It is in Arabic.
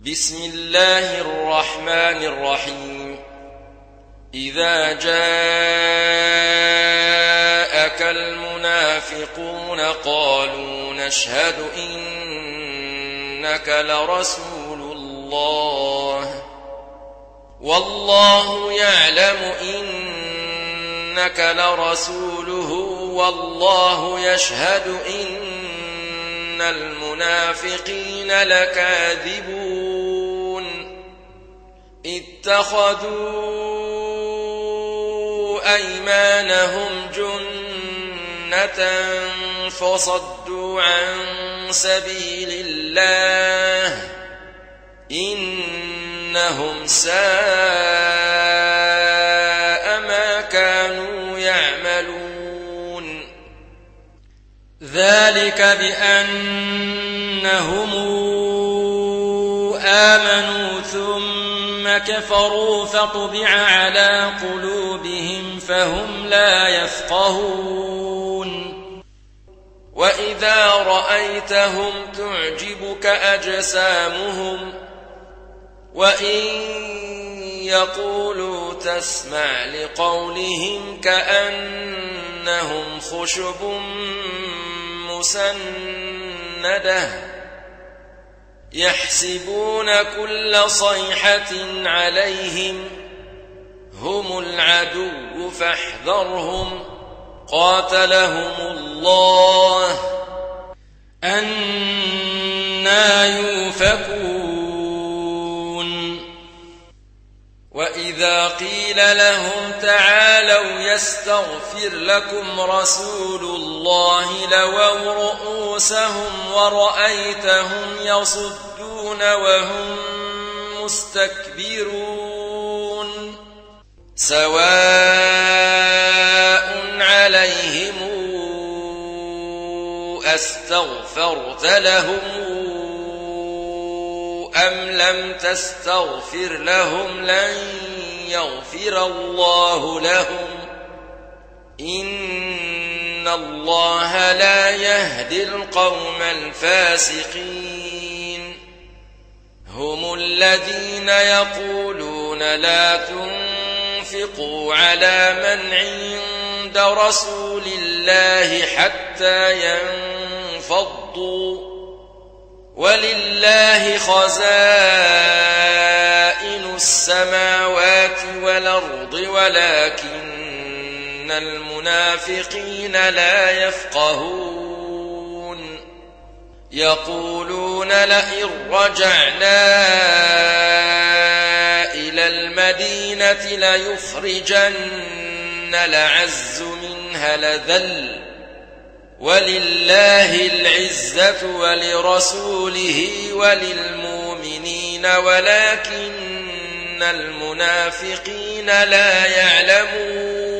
بسم الله الرحمن الرحيم إذا جاءك المنافقون قالوا نشهد إنك لرسول الله والله يعلم إنك لرسوله والله يشهد إن المنافقين لكاذبون اتخذوا أيمانهم جنة فصدوا عن سبيل الله إنهم ساء ما كانوا يعملون ذلك بأنهم آمنوا ثم كفروا فطبع على قلوبهم فهم لا يفقهون وإذا رأيتهم تعجبك أجسامهم وإن يقولوا تسمع لقولهم كأنهم خشب مسندة يحسبون كل صيحة عليهم هم العدو فاحذرهم قاتلهم الله أنى يؤفكون وإذا قيل لهم تعالوا يستغفر لكم رسول الله لووا رؤوسهم ورأيتهم يصدون وهم مستكبرون سواء عليهم أستغفرت لهم أم لم تستغفر لهم لن يغفر الله لهم إن الله لا يهدي القوم الفاسقين هم الذين يقولون لا تنفقوا على من عند رسول الله حتى ينفضوا ولله خزائن السماوات والأرض ولكن المنافقين لا يفقهون يقولون لئن رجعنا إلى المدينة ليخرجن الأعز منها الأذل ولله العزة ولرسوله وللمؤمنين ولكن المنافقين لا يعلمون